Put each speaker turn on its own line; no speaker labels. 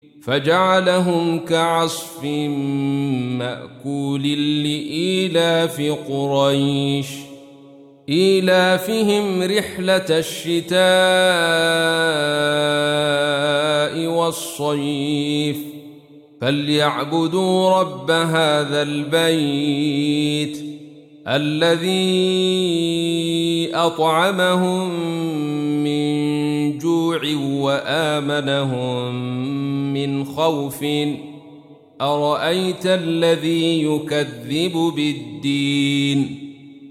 فجعلهم كعصف مأكول لإيلاف قريش إيلافهم رحلة الشتاء والصيف فليعبدوا رب هذا البيت الذي أطعمهم من جوع وآمنهم من خوف أرأيت الذي يكذب بالدين